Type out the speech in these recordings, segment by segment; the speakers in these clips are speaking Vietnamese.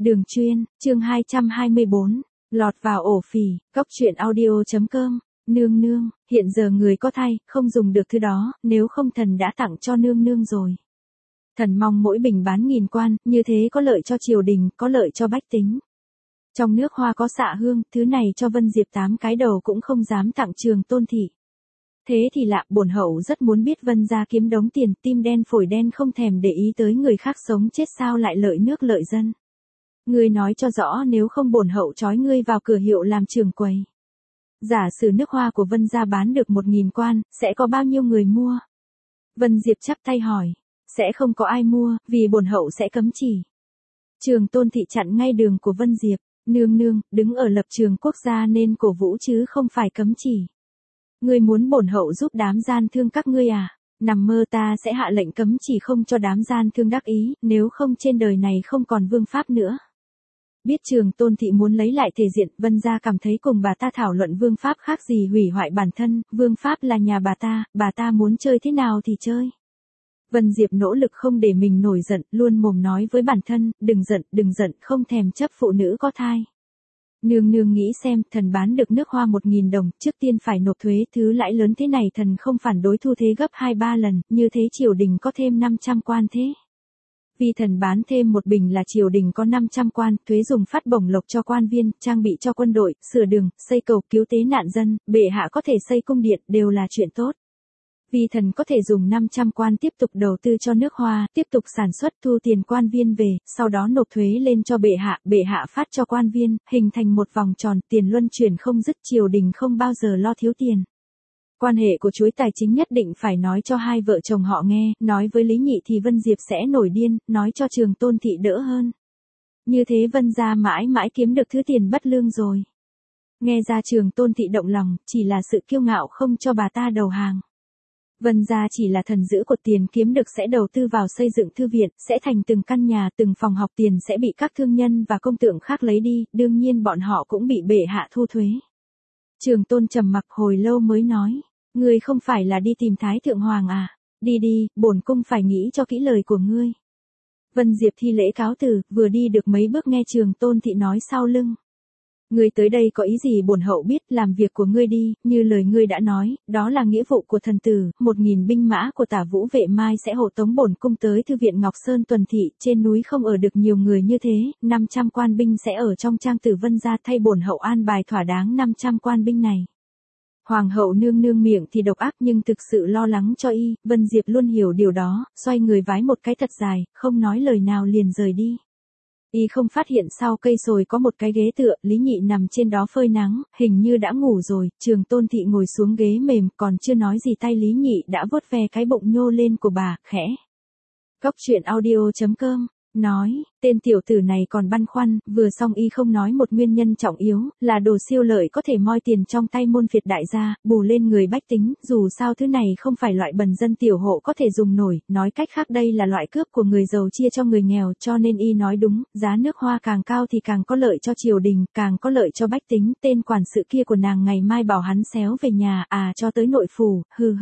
Đường chuyên, chương 224, lọt vào ổ phỉ, cóc truyện audio.com, nương nương, hiện giờ người có thai, không dùng được thứ đó, nếu không thần đã tặng cho nương nương rồi. Thần mong mỗi bình bán 1000 quan, như thế có lợi cho triều đình, có lợi cho bách tính. Trong nước hoa có xạ hương, thứ này cho Vân Diệp 8 cái đầu cũng không dám tặng Trường Tôn thị. Thế thì lạ, bổn hậu rất muốn biết Vân gia kiếm đống tiền, tim đen phổi đen không thèm để ý tới người khác sống chết sao lại lợi nước lợi dân. Ngươi nói cho rõ, nếu không bổn hậu trói ngươi vào cửa hiệu làm trưởng quầy. Giả sử nước hoa của Vân gia bán được 1000 quan, sẽ có bao nhiêu người mua? Vân Diệp chắp tay hỏi, sẽ không có ai mua, vì bổn hậu sẽ cấm chỉ. Trường Tôn thị chặn ngay đường của Vân Diệp, nương nương, đứng ở lập trường quốc gia nên cổ vũ chứ không phải cấm chỉ. Ngươi muốn bổn hậu giúp đám gian thương các ngươi à? Nằm mơ, ta sẽ hạ lệnh cấm chỉ không cho đám gian thương đắc ý, nếu không trên đời này không còn vương pháp nữa. Biết Trường Tôn thị muốn lấy lại thể diện, Vân gia cảm thấy cùng bà ta thảo luận vương pháp khác gì hủy hoại bản thân, vương pháp là nhà bà ta muốn chơi thế nào thì chơi. Vân Diệp nỗ lực không để mình nổi giận, luôn mồm nói với bản thân, đừng giận, không thèm chấp phụ nữ có thai. Nương nương nghĩ xem, thần bán được nước hoa 1000 đồng, trước tiên phải nộp thuế, thứ lãi lớn thế này thần không phản đối thu thế gấp 2-3 lần, như thế triều đình có thêm 500 quan thế. Vì thần bán thêm một bình là triều đình có 500 quan, thuế dùng phát bổng lộc cho quan viên, trang bị cho quân đội, sửa đường, xây cầu, cứu tế nạn dân, bệ hạ có thể xây cung điện, đều là chuyện tốt. Vì thần có thể dùng 500 quan tiếp tục đầu tư cho nước hoa, tiếp tục sản xuất, thu tiền quan viên về, sau đó nộp thuế lên cho bệ hạ phát cho quan viên, hình thành một vòng tròn, tiền luân chuyển không dứt, triều đình không bao giờ lo thiếu tiền. Quan hệ của chuối tài chính nhất định phải nói cho hai vợ chồng họ nghe, nói với Lý Nhị thì Vân Diệp sẽ nổi điên, nói cho Trường Tôn thị đỡ hơn. Như thế Vân gia mãi mãi kiếm được thứ tiền bất lương rồi. Nghe ra Trường Tôn thị động lòng, chỉ là sự kiêu ngạo không cho bà ta đầu hàng. Vân gia chỉ là thần giữ cột tiền kiếm được sẽ đầu tư vào xây dựng thư viện, sẽ thành từng căn nhà, từng phòng học, tiền sẽ bị các thương nhân và công tượng khác lấy đi, đương nhiên bọn họ cũng bị bệ hạ thu thuế. Trường Tôn trầm mặc hồi lâu mới nói, ngươi không phải là đi tìm Thái Thượng Hoàng à, đi, bổn cung phải nghĩ cho kỹ lời của ngươi. Vân Diệp thi lễ cáo từ, vừa đi được mấy bước nghe Trường Tôn thị nói sau lưng. Ngươi tới đây có ý gì bổn hậu biết, làm việc của ngươi đi, như lời ngươi đã nói, đó là nghĩa vụ của thần tử, 1000 binh mã của Tả Vũ vệ mai sẽ hộ tống bổn cung tới thư viện Ngọc Sơn tuần thị, trên núi không ở được nhiều người như thế, 500 quan binh sẽ ở trong trang tử Vân gia, thay bổn hậu an bài thỏa đáng 500 quan binh này. Hoàng hậu nương nương miệng thì độc ác nhưng thực sự lo lắng cho y, Vân Diệp luôn hiểu điều đó, xoay người vái một cái thật dài, không nói lời nào liền rời đi. Y không phát hiện sau cây sồi có một cái ghế tựa, Lý Nhị nằm trên đó phơi nắng, hình như đã ngủ rồi, Trường Tôn thị ngồi xuống ghế mềm, còn chưa nói gì tay Lý Nhị đã vuốt ve cái bụng nhô lên của bà, khẽ. Cóc truyện audio.com nói, tên tiểu tử này còn băn khoăn, vừa xong y không nói một nguyên nhân trọng yếu, là đồ siêu lợi có thể moi tiền trong tay môn phiệt đại gia, bù lên người bách tính, dù sao thứ này không phải loại bần dân tiểu hộ có thể dùng nổi, nói cách khác đây là loại cướp của người giàu chia cho người nghèo, cho nên y nói đúng, giá nước hoa càng cao thì càng có lợi cho triều đình, càng có lợi cho bách tính, tên quản sự kia của nàng ngày mai bảo hắn xéo về nhà, cho tới nội phủ, hừ.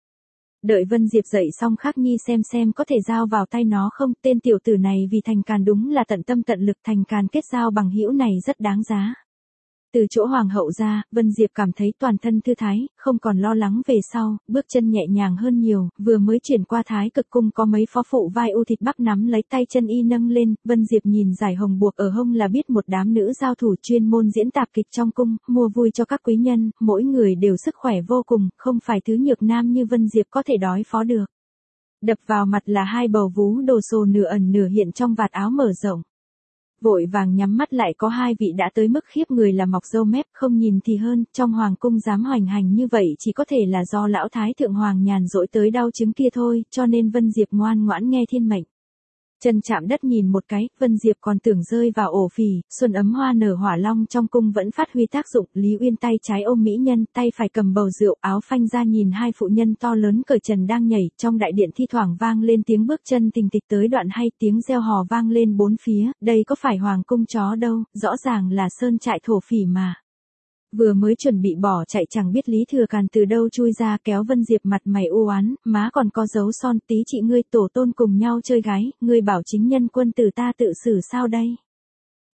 Đợi Vân Diệp dậy xong Khắc Nhi xem có thể giao vào tay nó không, tên tiểu tử này vì thành càn đúng là tận tâm tận lực, thành càn kết giao bằng hữu này rất đáng giá. Từ chỗ hoàng hậu ra, Vân Diệp cảm thấy toàn thân thư thái, không còn lo lắng về sau, bước chân nhẹ nhàng hơn nhiều, vừa mới chuyển qua Thái Cực cung có mấy phó phụ vai u thịt bắp nắm lấy tay chân y nâng lên, Vân Diệp nhìn giải hồng buộc ở hông là biết một đám nữ giao thủ chuyên môn diễn tạp kịch trong cung, mua vui cho các quý nhân, mỗi người đều sức khỏe vô cùng, không phải thứ nhược nam như Vân Diệp có thể đối phó được. Đập vào mặt là hai bầu vú đồ sồ nửa ẩn nửa hiện trong vạt áo mở rộng. Vội vàng nhắm mắt lại có hai vị đã tới mức khiếp người là mọc râu mép, không nhìn thì hơn, trong hoàng cung dám hoành hành như vậy chỉ có thể là do lão Thái Thượng Hoàng nhàn rỗi tới đau chứng kia thôi, cho nên Vân Diệp ngoan ngoãn nghe thiên mệnh. Chân chạm đất nhìn một cái, Vân Diệp còn tưởng rơi vào ổ phỉ, xuân ấm hoa nở hỏa long trong cung vẫn phát huy tác dụng, Lý Uyên tay trái ôm mỹ nhân, tay phải cầm bầu rượu, áo phanh ra nhìn hai phụ nhân to lớn cởi trần đang nhảy, trong đại điện thi thoảng vang lên tiếng bước chân tình tịch tới đoạn hay, tiếng reo hò vang lên bốn phía, đây có phải hoàng cung chó đâu, rõ ràng là sơn trại thổ phỉ mà. Vừa mới chuẩn bị bỏ chạy chẳng biết Lý Thừa Càn từ đâu chui ra kéo Vân Diệp mặt mày u oán, má còn có dấu son, tí chị ngươi tổ tôn cùng nhau chơi gái, ngươi bảo chính nhân quân tử ta tự xử sao đây?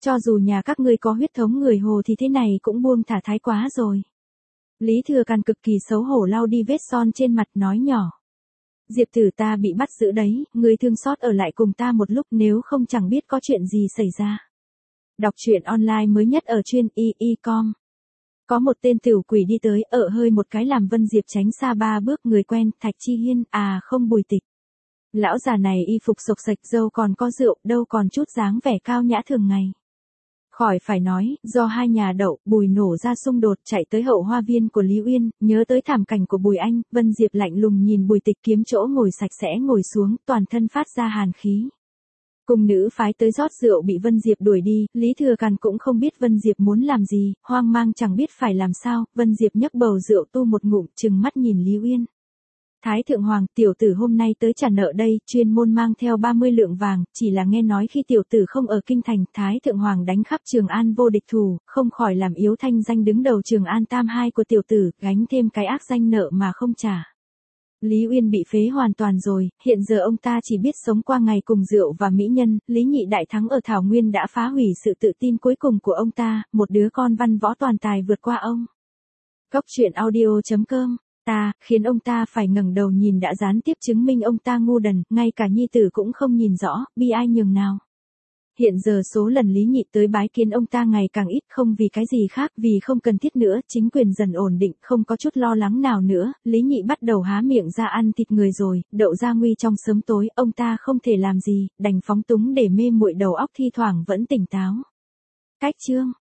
Cho dù nhà các ngươi có huyết thống người Hồ thì thế này cũng buông thả thái quá rồi. Lý Thừa Càn cực kỳ xấu hổ lau đi vết son trên mặt nói nhỏ. Diệp tử ta bị bắt giữ đấy, ngươi thương xót ở lại cùng ta một lúc nếu không chẳng biết có chuyện gì xảy ra. Đọc truyện online mới nhất ở truyện.com. Có một tên tiểu quỷ đi tới, hơi một cái làm Vân Diệp tránh xa 3 bước. Người quen, Thạch Chi Hiên, à không Bùi Tịch. Lão già này y phục xộc xệch, dâu còn có rượu, đâu còn chút dáng vẻ cao nhã thường ngày. Khỏi phải nói, do hai nhà Đậu, Bùi nổ ra xung đột chạy tới hậu hoa viên của Lý Uyên, nhớ tới thảm cảnh của Bùi Anh, Vân Diệp lạnh lùng nhìn Bùi Tịch kiếm chỗ ngồi sạch sẽ ngồi xuống, toàn thân phát ra hàn khí. Cung nữ phái tới rót rượu bị Vân Diệp đuổi đi, Lý Thừa Càn cũng không biết Vân Diệp muốn làm gì, hoang mang chẳng biết phải làm sao, Vân Diệp nhấc bầu rượu tu một ngụm, trừng mắt nhìn Lý Uyên. Thái thượng hoàng, tiểu tử hôm nay tới trả nợ đây, chuyên môn mang theo 30 lượng vàng, chỉ là nghe nói khi tiểu tử không ở kinh thành, Thái thượng hoàng đánh khắp Trường An vô địch thủ, không khỏi làm yếu thanh danh đứng đầu Trường An tam hai của tiểu tử, gánh thêm cái ác danh nợ mà không trả. Lý Uyên bị phế hoàn toàn rồi, hiện giờ ông ta chỉ biết sống qua ngày cùng rượu và mỹ nhân, Lý Nhị đại thắng ở Thảo Nguyên đã phá hủy sự tự tin cuối cùng của ông ta, một đứa con văn võ toàn tài vượt qua ông. Cốc truyện audio.com khiến ông ta phải ngẩng đầu nhìn đã gián tiếp chứng minh ông ta ngu đần, ngay cả nhi tử cũng không nhìn rõ, bi ai nhường nào. Hiện giờ số lần Lý Nhị tới bái kiến ông ta ngày càng ít, không vì cái gì khác, vì không cần thiết nữa, chính quyền dần ổn định, không có chút lo lắng nào nữa, Lý Nhị bắt đầu há miệng ra ăn thịt người rồi, Đậu Gia Nguy trong sớm tối, ông ta không thể làm gì, đành phóng túng để mê muội đầu óc thi thoảng vẫn tỉnh táo. Cách chương